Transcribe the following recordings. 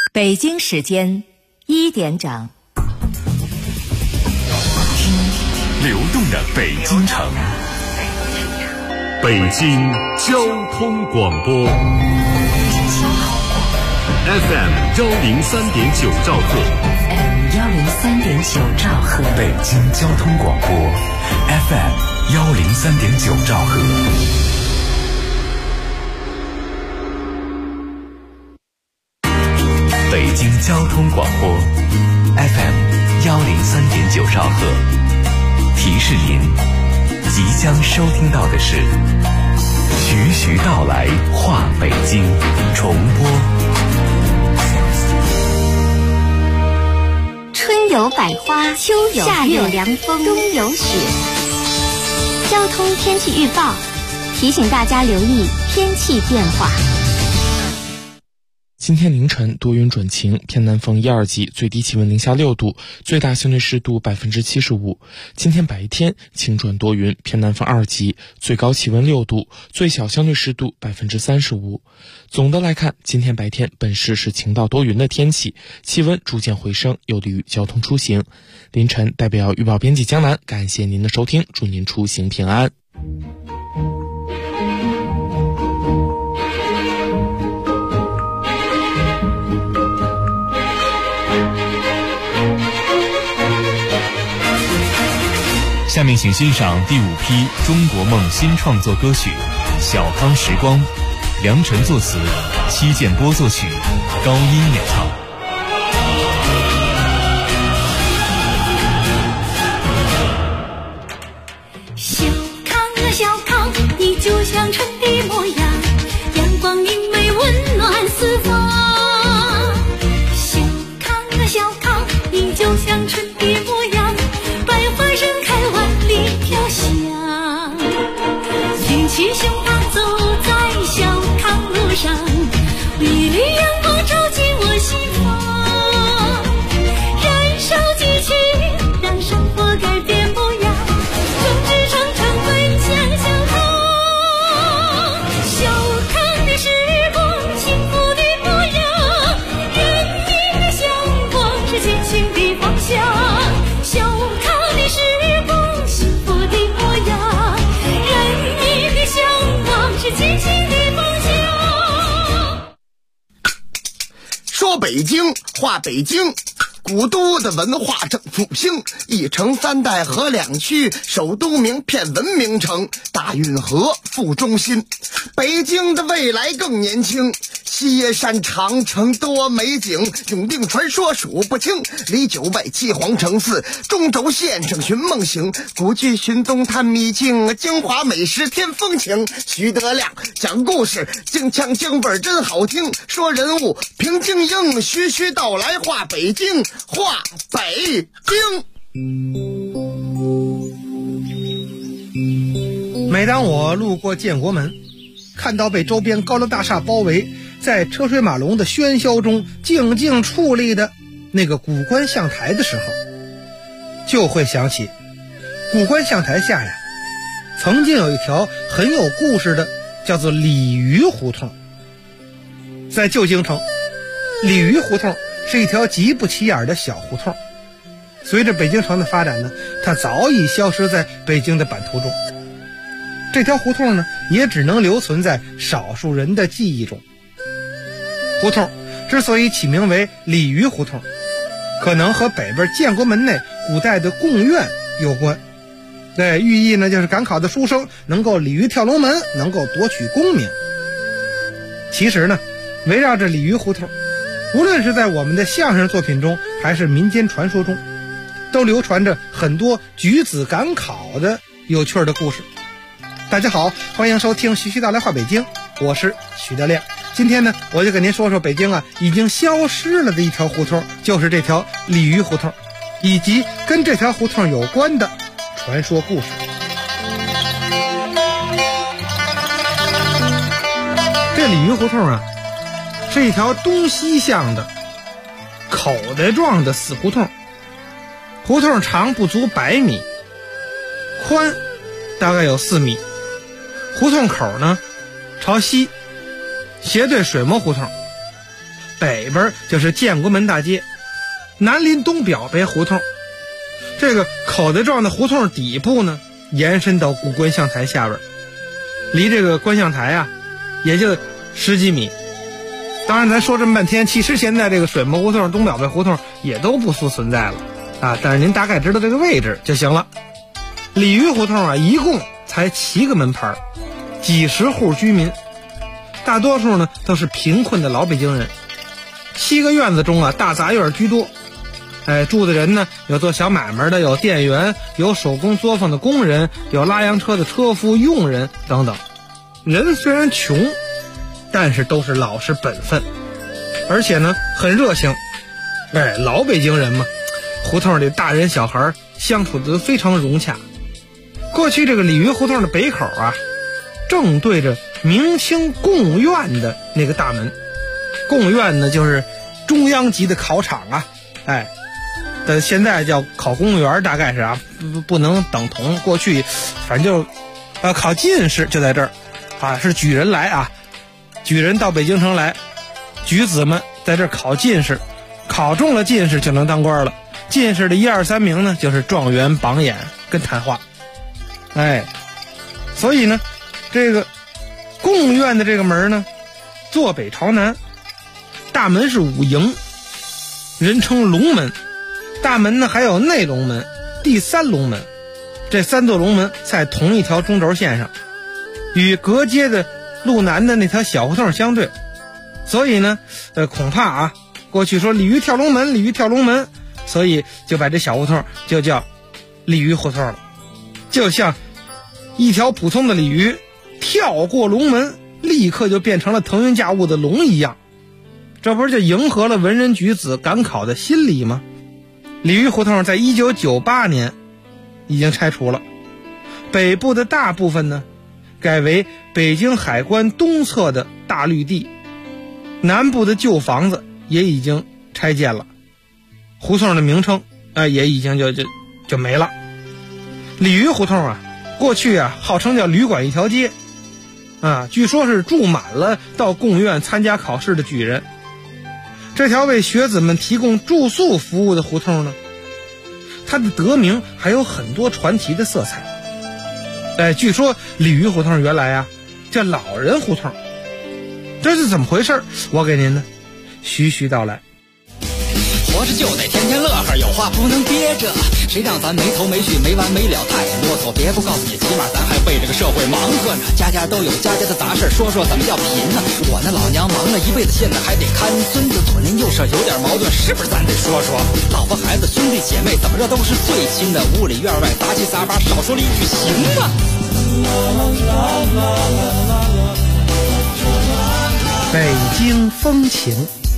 北京时间1点整。 流动的北京城，北京交通广播 FM 103.9兆赫 103.9兆赫， 北京交通广播 FM 103.9兆赫。北京交通广播 FM 103.9兆赫，提示您，即将收听到的是徐徐道来话北京重播。 春有百花，秋有夏有凉风，冬有雪。交通天气预报提醒大家留意天气变化。 今天凌晨多云转晴，偏南风1、2级，最低气温零下6度，最大相对湿度75%。今天白天晴转多云，偏南风2级，最高气温6度，最小相对湿度35%。总的来看，今天白天本市是晴到多云的天气，气温逐渐回升，有利于交通出行。凌晨代表预报编辑江南，感谢您的收听，祝您出行平安。 下面请欣赏第5批中国梦新创作歌曲《小康时光》，梁晨作词，戚建波作曲，高音演唱。 小康啊小康，你就像春的模样，阳光明媚温暖四方。小康啊小康，你就像春的模样，百花盛开万里飘香。举起胸膛走在小康路上，美丽阳光照进我心房，燃烧激情，让生活改变模样，众志成城奔向小康。小康的时光，幸福的模样，人民的向往是前行的方向。小康的时光，幸福的模样，人民的向往是前行的方向。 说北京话北京，古都的文化正复兴，一城3代河2区，首都名片文明城，大运河副中心。北京的未来更年轻，西山长城多美景，永定传说数不清，离9外7皇城4，中轴线上寻梦行，古迹寻踪探秘境，京华美食添风情。徐德亮讲故事，京腔京味真好听，说人物评京英，徐徐道来话北京，话北京。 每当我路过建国门，看到被周边高楼大厦包围，在车水马龙的喧嚣中静静矗立的那个古观象台的时候，就会想起古观象台下呀，曾经有一条很有故事的叫做鲤鱼胡同。在旧京城，鲤鱼胡同是一条极不起眼的小胡同，随着北京城的发展呢，它早已消失在北京的版图中。这条胡同呢，也只能留存在少数人的记忆中。胡同之所以起名为鲤鱼胡同，可能和北边建国门内古代的贡院有关。对，寓意呢就是赶考的书生能够鲤鱼跳龙门，能够夺取功名。其实呢，围绕着鲤鱼胡同，无论是在我们的相声作品中，还是民间传说中，都流传着很多举子赶考的有趣的故事。大家好，欢迎收听徐徐道来话北京，我是徐德亮。今天呢，我就跟您说说北京已经消失了的一条胡同，就是这条鲤鱼胡同，以及跟这条胡同有关的传说故事。这鲤鱼胡同是一条东西向的口袋状的死胡同，胡同长不足100米，宽大概有4米。胡同口呢朝西，斜对水磨胡同， 北边就是建国门大街，南临东表北胡同。这个口袋状的胡同底部呢，延伸到古观象台下边，离这个观象台啊也就10几米。当然咱说这么半天，其实现在这个水磨胡同、东表北胡同也都不复存在了啊，但是您大概知道这个位置就行了。鲤鱼胡同啊，一共才7个门牌，几十户居民，大多数呢都是贫困的老北京人。7个院子中啊，大杂院居多。住的人呢，有做小买卖的，有店员，有手工作坊的工人，有拉洋车的车夫、佣人等等。人虽然穷，但是都是老实本分，而且呢很热情。老北京人嘛，胡同里大人小孩相处得非常融洽。过去这个鲤鱼胡同的北口啊，正对着明清贡院的那个大门。贡院呢就是中央级的考场啊，但现在叫考公务员，大概是啊不能等同。过去反正就考进士就在这儿啊，是举人来啊，举人到北京城来，举子们在这儿考进士，考中了进士就能当官了。进士的1、2、3名呢，就是状元、榜眼跟谈话。所以呢，这个贡院的这个门呢，坐北朝南，大门是5楹，人称龙门。大门呢还有内龙门、第3龙门，这3座龙门在同一条中轴线上，与隔街的路南的那条小胡同相对。所以呢，恐怕啊，过去说鲤鱼跳龙门，鲤鱼跳龙门，所以就把这小胡同就叫鲤鱼胡同了。就像一条普通的鲤鱼跳过龙门，立刻就变成了腾云驾雾的龙一样，这不是就迎合了文人举子赶考的心理吗？鲤鱼胡同在1998年已经拆除了，北部的大部分呢改为北京海关东侧的大绿地，南部的旧房子也已经拆建了，胡同的名称也已经就没了。鲤鱼胡同啊，过去啊号称叫旅馆一条街啊，据说是住满了到贡院参加考试的举人。这条为学子们提供住宿服务的胡同呢，它的得名还有很多传奇的色彩。据说鲤鱼胡同原来啊叫老人胡同，这是怎么回事？我给您呢徐徐道来。 活着就得天天乐呵，有话不能憋着，谁让咱没头没绪没完没了太啰嗦。别不告诉你，起码咱还为这个社会忙活呢。家家都有家家的杂事，说说怎么叫贫呢？我那老娘忙了一辈子，现在还得看孙子，左邻右舍有点矛盾，是不是咱得说说？老婆孩子兄弟姐妹怎么着都是最亲的，屋里院外杂七杂八，少说了一句行吗？ 北京风情。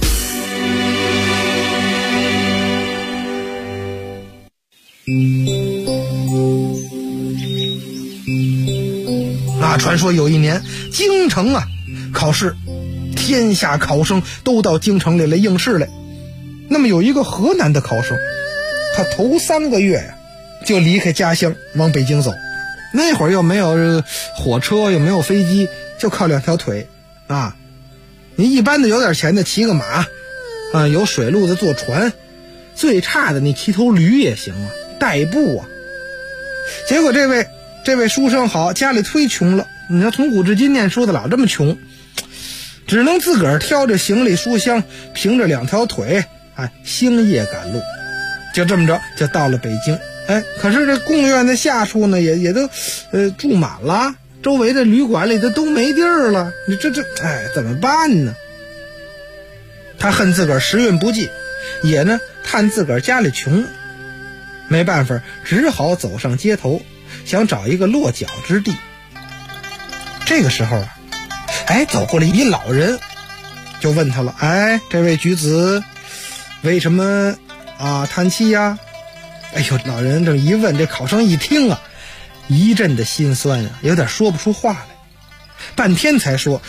传说有一年京城啊考试，天下考生都到京城里来应试来。那么有一个河南的考生，他头3个月呀就离开家乡往北京走。那会儿又没有火车，又没有飞机，就靠2条腿啊。你一般的有点钱的骑个马啊，有水路的坐船，最差的你骑头驴也行啊，代步啊。结果这位书生好，家里忒穷了，你说从古至今念书的老这么穷，只能自个儿挑着行李书箱，凭着2条腿星夜赶路，就这么着就到了北京。可是这贡院的下处呢也都住满了，周围的旅馆里都没地儿了，你这怎么办呢？他恨自个儿时运不济，也呢叹自个儿家里穷，没办法，只好走上街头，想找一个落脚之地。这个时候啊，走过来一老人，就问他了：这位举子为什么叹气呀？老人这一问，这考生一听啊，一阵的心酸啊，有点说不出话来，半天才说：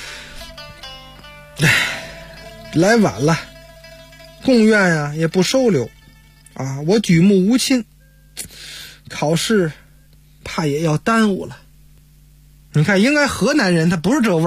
来晚了，贡院啊也不收留我举目无亲，考试怕也要耽误了。你看，应该河南人他不是这味儿，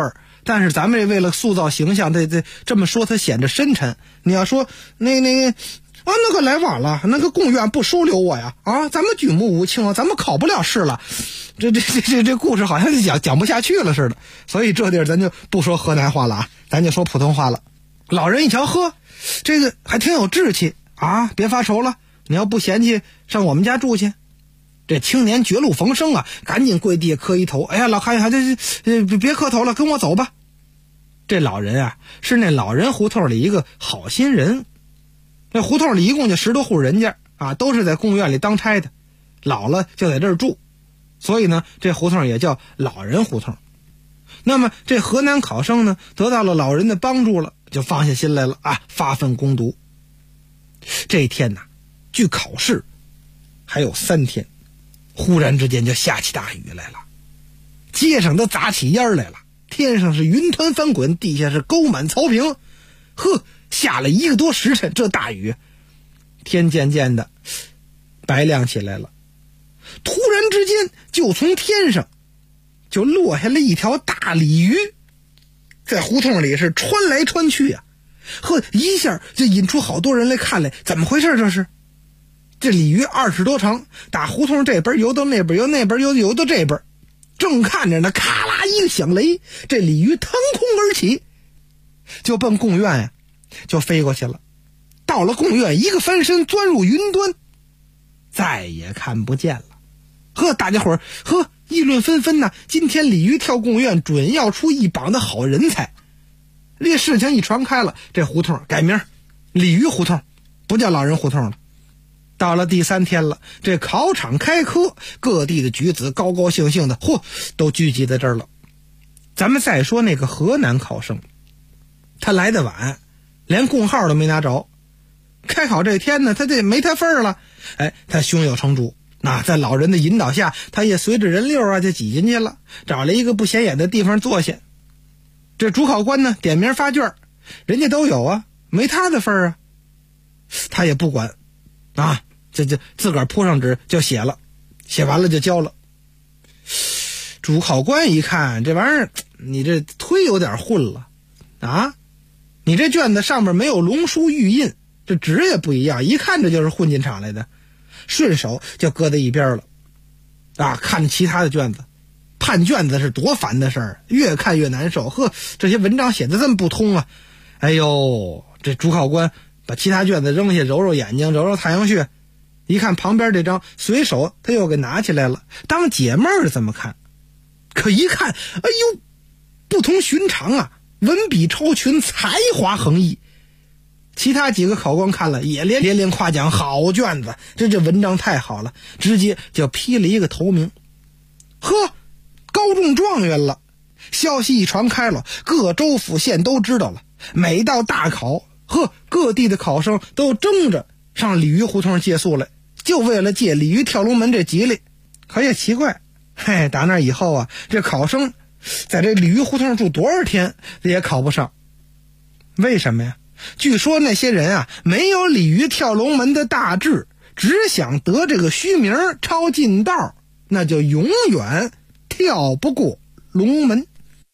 但是咱们为了塑造形象，这么说他显得深沉。你要说那个来晚了，那个贡院不收留我呀，咱们举目无亲，咱们考不了试了，这故事好像就讲不下去了似的。所以这地儿咱就不说河南话了啊，咱就说普通话了。老人一瞧，呵，这个还挺有志气啊，别发愁了，你要不嫌弃上我们家住去。这青年绝路逢生啊，赶紧跪地磕一头，哎呀，老汉呀，别磕头了，跟我走吧。这老人啊，是那老人胡同里一个好心人。那胡同里一共就10多户人家啊，都是在贡院里当差的，老了就在这儿住，所以呢，这胡同也叫老人胡同。那么这河南考生呢，得到了老人的帮助了，就放下心来了啊，发奋攻读。这一天呢，距考试还有3天，忽然之间就下起大雨来了，街上都砸起烟来了，天上是云团翻滚，地下是沟满草坪。呵，下了1个多时辰，这大雨，天渐渐的白亮起来了。突然之间，就从天上就落下了一条大鲤鱼，在胡同里是穿来穿去啊，呵，一下就引出好多人来看来，怎么回事这是？这鲤鱼20尺多长，打胡同这边游到那边，由那边游到这边，正看着呢，咔啦一个响雷，这鲤鱼腾空而起，就奔贡院呀，就飞过去了。到了贡院，一个翻身钻入云端，再也看不见了。呵，大家伙儿议论纷纷呐，今天鲤鱼跳贡院，准要出一榜的好人才。这事情一传开了，这胡同改名鲤鱼胡同，不叫老人胡同了。到了第3天了，这考场开科，各地的举子高高兴兴的，都聚集在这儿了。咱们再说那个河南考生，他来得晚，连贡号都没拿着。开考这天呢，他这没他份儿了。他胸有成竹，在老人的引导下，他也随着人流啊就挤进去了，找了一个不显眼的地方坐下。这主考官呢点名发卷，人家都有啊，没他的份儿啊。他也不管啊，这自个儿铺上纸就写了，写完了就交了。主考官一看这玩意儿，你这忒有点混了啊！你这卷子上面没有龙书玉印，这纸也不一样，一看这就是混进场来的，顺手就搁在一边了啊！看其他的卷子，判卷子是多烦的事儿，越看越难受。这些文章写的这么不通啊！哎呦，这主考官把其他卷子扔下，揉揉眼睛，揉揉太阳穴，一看旁边这张，随手他又给拿起来了，当解闷儿这么看。可一看，哎呦，不同寻常啊，文笔超群，才华横溢。其他几个考官看了也连连夸奖，好卷子，这文章太好了，直接就批了一个头名。高中状元了。消息一传开了，各州府县都知道了。每到大考，各地的考生都争着上鲤鱼胡同借宿来，就为了借鲤鱼跳龙门这吉利。可也奇怪，打那以后啊，这考生在这鲤鱼胡同住多少天也考不上。为什么呀？据说那些人啊，没有鲤鱼跳龙门的大志，只想得这个虚名，抄近道，那就永远跳不过龙门。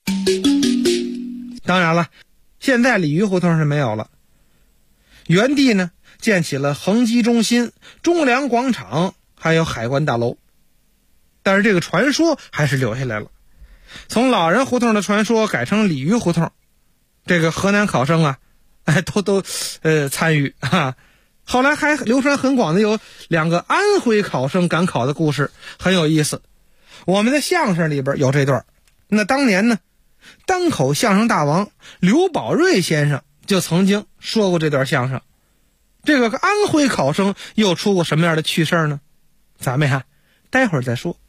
当然了，现在鲤鱼胡同是没有了，原地呢建起了恒基中心、中粮广场，还有海关大楼。但是这个传说还是留下来了，从老人胡同的传说改成鲤鱼胡同。这个河南考生啊，都参与啊。后来还流传很广的有2个安徽考生赶考的故事，很有意思。我们的相声里边有这段。那当年呢，单口相声大王刘宝瑞先生就曾经说过这段相声。这个安徽考生又出过什么样的趣事呢？咱们待会儿再说。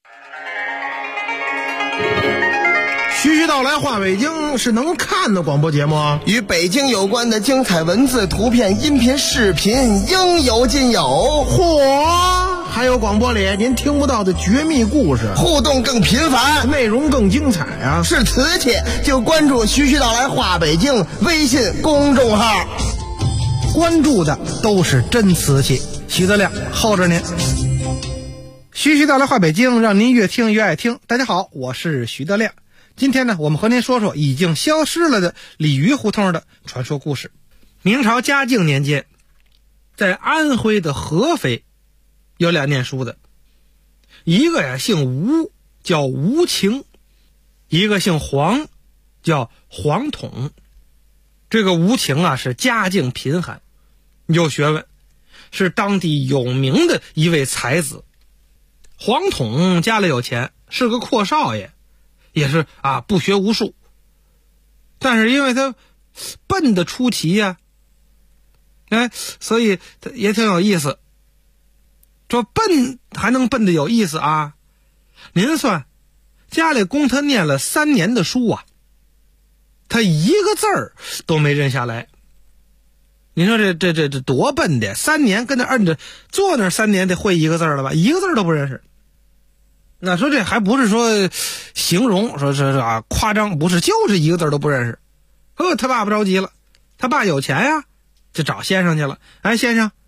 徐徐道来话北京是能看的广播节目啊， 与北京有关的精彩文字、图片、音频、视频应有尽有。 嚯！还有广播里您听不到的绝密故事， 互动更频繁， 内容更精彩啊！ 是瓷器就关注徐徐道来话北京微信公众号， 关注的都是真瓷器。徐德亮候着您。徐徐道来话北京，让您越听越爱听。大家好，我是徐德亮。 今天呢，我们和您说说已经消失了的鲤鱼胡同的传说故事。明朝嘉靖年间，在安徽的合肥有俩念书的，一个呀姓吴，叫吴情；一个姓黄，叫黄统。这个吴情啊是家境贫寒，有学问，是当地有名的一位才子。黄统家里有钱，是个阔少爷，也是不学无术，但是因为他笨得出奇呀，所以他也挺有意思。说笨还能笨得有意思啊？您算，家里供他念了3年的书啊，他一个字儿都没认下来。您说这多笨的，3年跟他摁着坐那3年得会一个字了吧？一个字都不认识。那说这还不是说形容，说是夸张，不是，就是一个字都不认识。他爸不着急了，他爸有钱呀，就找先生去了。哎，先生，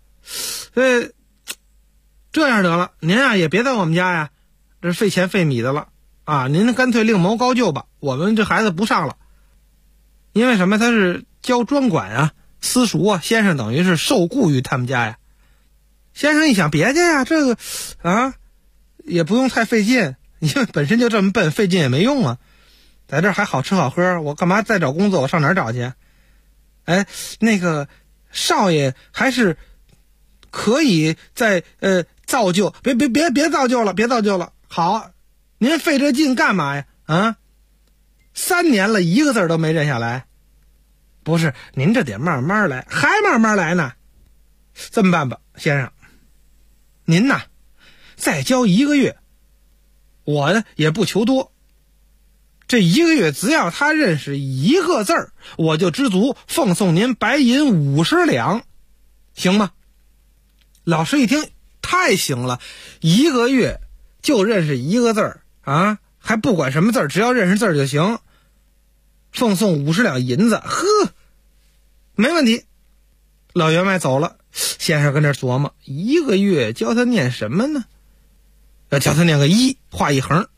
这样得了，您也别在我们家呀，这费钱费米的了啊！您干脆另谋高就吧，我们这孩子不上了。因为什么？他是教专管啊，私塾啊，先生等于是受雇于他们家呀。先生一想，别介呀，这个也不用太费劲，因为本身就这么笨，费劲也没用啊。在这儿还好吃好喝，我干嘛再找工作？我上哪儿找去？那个少爷还是可以再造就，别造就了，别造就了。好，您费这劲干嘛呀？3年了，一个字都没认下来。不是，您这得慢慢来，还慢慢来呢。这么办吧，先生，您呐再教1个月，我呢也不求多。这1个月只要他认识1个字儿，我就知足，奉送您白银50两，行吗？老师一听，太行了，1个月就认识1个字儿啊，还不管什么字儿，只要认识字儿就行，奉送50两银子，没问题。老员外走了，先生跟这琢磨，1个月教他念什么呢？要教他念个1，画一横，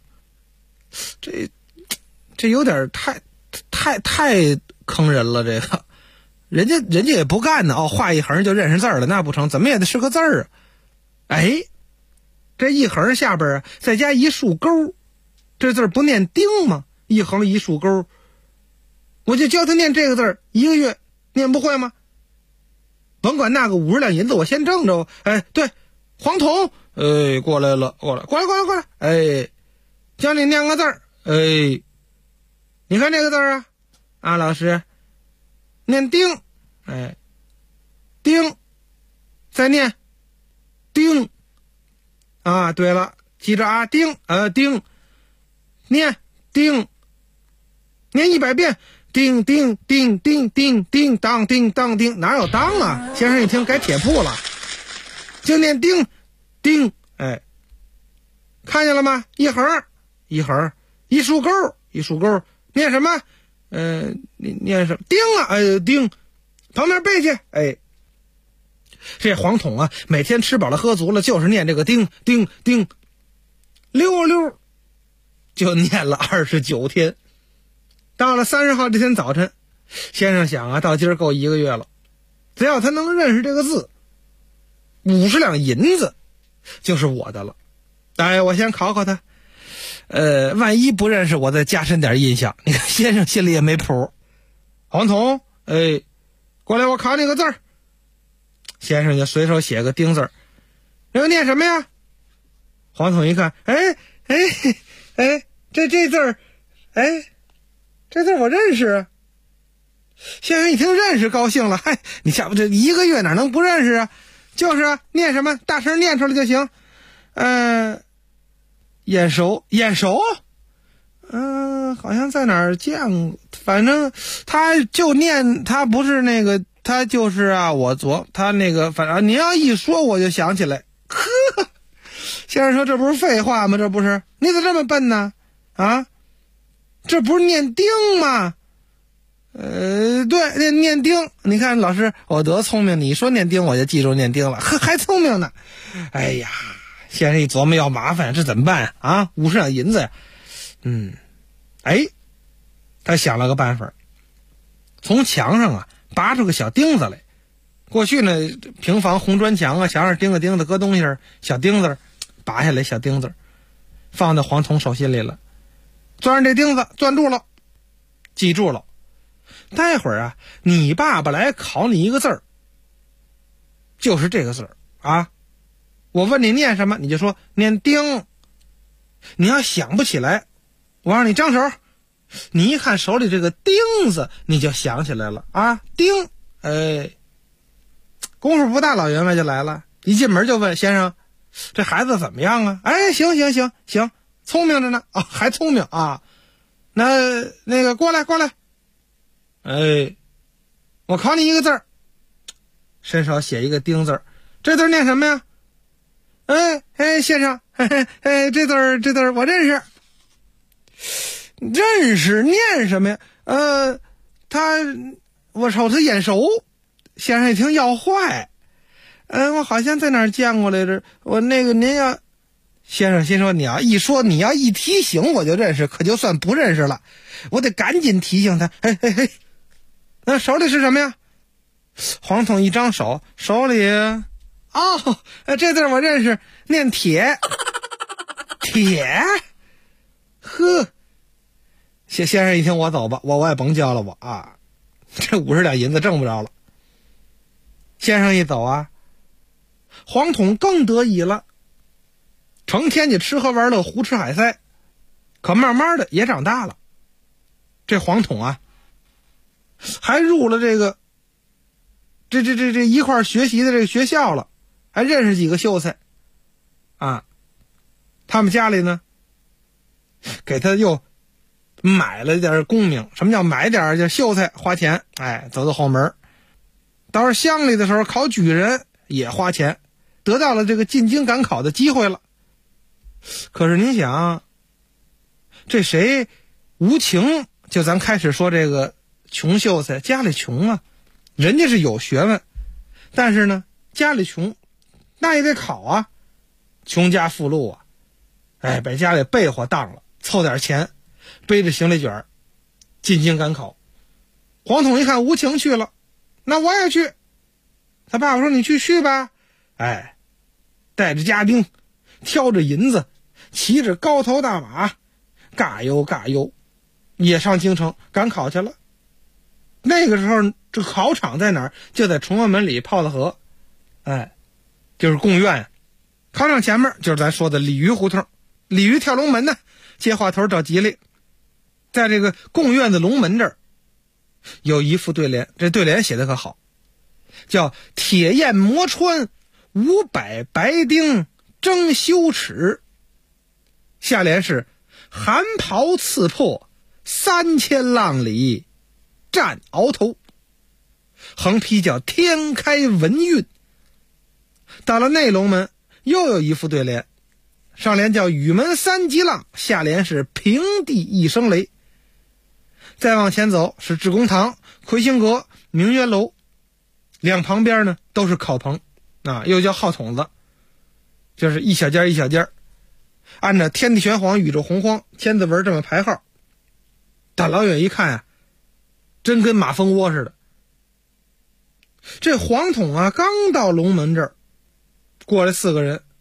这有点太坑人了。这个人家也不干呢，画一横就认识字了，那不成，怎么也得是个字儿啊。这一横下边再加一竖钩，这字不念丁吗？一横一竖钩，我就教他念这个字，1个月念不会吗？甭管那个50两银子，我先挣着。对，黄统，过来了，过来，教你念个字儿，你看这个字啊，老师，念丁，丁，再念丁，对了，记着啊，丁，丁，念丁，念100遍。叮叮叮叮叮叮当叮当叮，哪有当啊？先生一听改铁铺了，就念叮叮，看见了吗？一横一横，一竖钩一竖钩，念什么？念什么？叮啊，叮，旁边背去。这黄统啊，每天吃饱了喝足了，就是念这个叮叮叮，溜溜就念了29天。到了30号这天早晨，先生想到今儿够1个月了，只要他能认识这个字，50两银子就是我的了。我先考考他，万一不认识，我再加深点印象。你看先生心里也没谱。黄统，过来，我考你个字儿。先生就随手写个丁字儿，这个念什么呀？黄统一看，这字儿，这字我认识。先生一听认识，高兴了。你想不，这1个月哪能不认识啊？就是念什么，大声念出来就行。眼熟，好像在哪儿见过，反正他就念，他不是那个，他就是他那个，反正您要一说我就想起来。先生说这不是废话吗？这不是，你怎么这么笨呢？这不是念丁吗？对，念丁。你看老师，我多聪明，你说念丁我就记住念丁了，还聪明呢。先生一琢磨要麻烦，这怎么办啊？50两银子呀。 他想了个办法，从墙上啊拔出个小钉子来。过去呢，平房红砖墙啊，墙上钉子搁东西，小钉子拔下来，小钉子放到黄铜手心里了，钻上这钉子，钻住了，记住了。待会儿啊，你爸爸来考你一个字儿，就是这个字儿啊。我问你念什么，你就说念钉。你要想不起来，我让你张手，你一看手里这个钉子，你就想起来了啊，钉。功夫不大，老员外就来了，一进门就问先生，这孩子怎么样啊？行，聪明着呢啊，还聪明啊。那个过来，我考你一个字儿，伸手写一个钉字儿，这字念什么呀？先生，这字儿我认识，念什么呀？我瞅他眼熟。先生一听要坏，我好像在哪儿见过来着。您要，先生心说，你要一提醒我就认识，可就算不认识了，我得赶紧提醒他。那手里是什么呀？黄统一张手里，这字我认识，念铁。呵，先生一听，我走吧，我也甭教了我啊，这50两银子挣不着了。先生一走啊，黄统更得意了，成天就吃喝玩乐，胡吃海塞，可慢慢的也长大了。这黄统啊，还入了这一块学习的这个学校了，还认识几个秀才啊。他们家里呢，给他又买了点功名。什么叫买点？叫秀才花钱，走到后门。到了乡里的时候，考举人也花钱，得到了这个进京赶考的机会了。可是您想，这谁无情，就咱开始说这个穷秀才，家里穷啊，人家是有学问，但是呢家里穷，那也得考啊，穷家富路啊，把家里被窝当了，凑点钱，背着行李卷进京赶考。黄统一看无情去了，那我也去。他爸爸说你去吧，带着家丁，挑着银子，骑着高头大马，嘎悠也上京城赶考去了。那个时候这考场在哪儿？就在崇文门里泡子河，就是贡院。考场前面就是咱说的鲤鱼胡同，鲤鱼跳龙门呢，接话头找吉利。在这个贡院的龙门这儿有一副对联，这对联写的可好，叫铁砚磨穿500白丁争羞耻，下联是寒袍刺破3000浪里战鳌头，横批叫天开文运。到了内龙门又有一副对联，上联叫雨门3级浪，下联是平地一声雷。再往前走是致公堂、魁星阁、明月楼，两旁边呢都是考棚啊，又叫号筒子，就是一小间一小间，按照天地玄黄宇宙洪荒千字文这么排号。大老远一看啊，真跟马蜂窝似的。这黄统啊刚到龙门这儿，过来4个人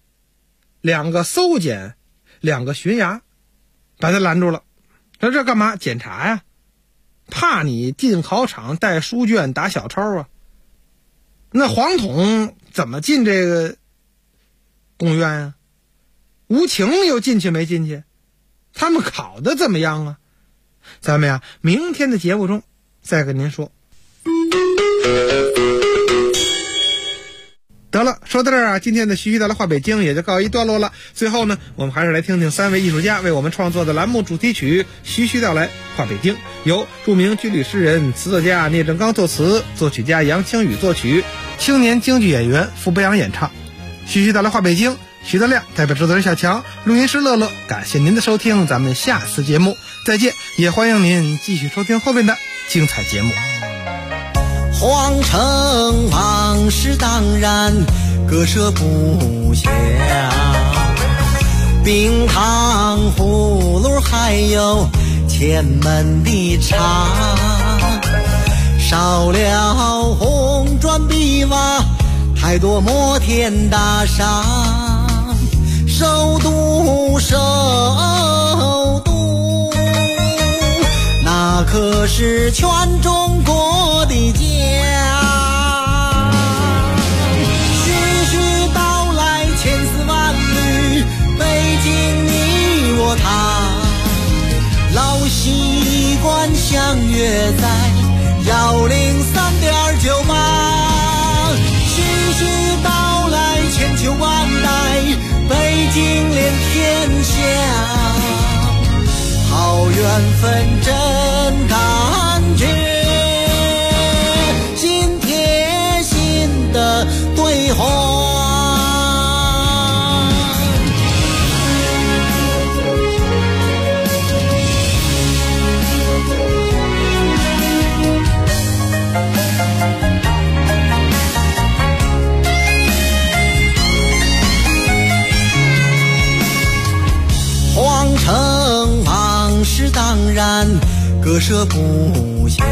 ，2个搜检，2个巡衙，把他拦住了。说这干嘛？检查呀，怕你进考场带书卷打小抄啊。那黄统怎么进这个贡院啊？无情又进去没进去？他们考的怎么样啊？咱们呀，明天的节目中再跟您说。得了，说到这儿啊，今天的徐徐道来话北京也就告一段落了。最后呢，我们还是来听听3位艺术家为我们创作的栏目主题曲《徐徐道来话北京》，由著名军旅诗人、词作家聂正刚作词，作曲家杨清宇作曲，青年京剧演员傅北阳演唱。徐徐道来话北京，徐德亮代表制作人小强，录音师乐乐，感谢您的收听，咱们下次节目再见，也欢迎您继续收听后面的精彩节目。 皇城往事当然割舍不下，冰糖葫芦还有前门的茶，少了红砖碧瓦，太多摩天大厦。首都首都，那可是全中国的家。徐徐道来千丝万缕，北京你我他，老习惯相约在103.98。徐徐道来千秋万代，北京连天下，好缘分真感觉，心贴心的对话。皇城往事当然割舍不下，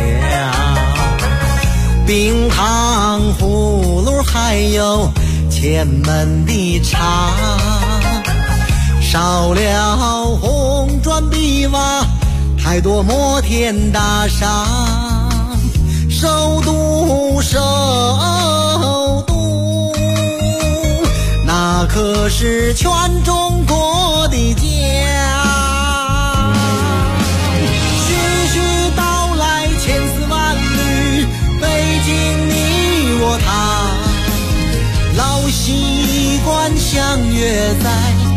冰糖葫芦还有前门的茶，少了红砖碧瓦，太多摩天大厦。首都首都，那可是全中国的家。徐徐道来千丝万缕，北京你我他，老习惯相约在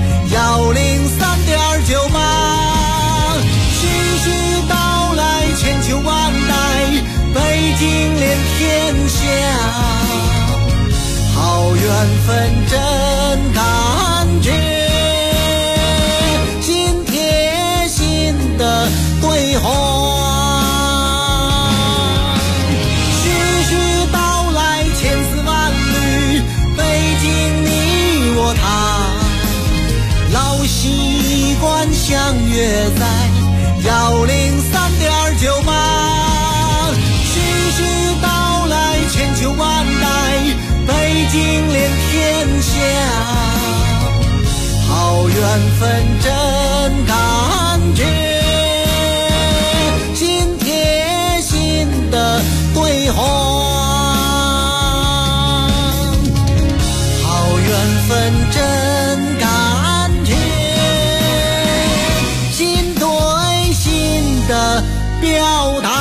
103.98。徐徐道来千秋万代，北京连天下，好缘分真感觉，心贴心的对话。徐徐道来千丝万缕，北京你我他，老习惯相约在103.98。千秋万代，北京连天下，好缘分真感觉，心贴心的对话。好缘分真感觉，心对心的表达。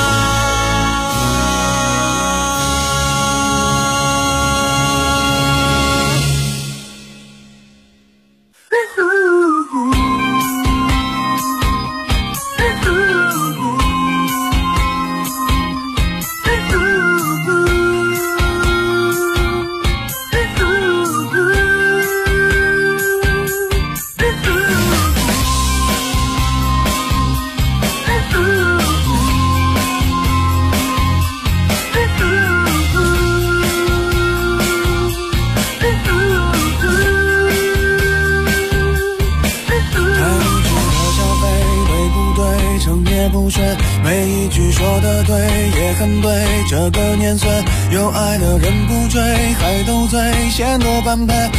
每一句说得对，也很对。这个年岁，有爱的人不追，还斗嘴，显得般配。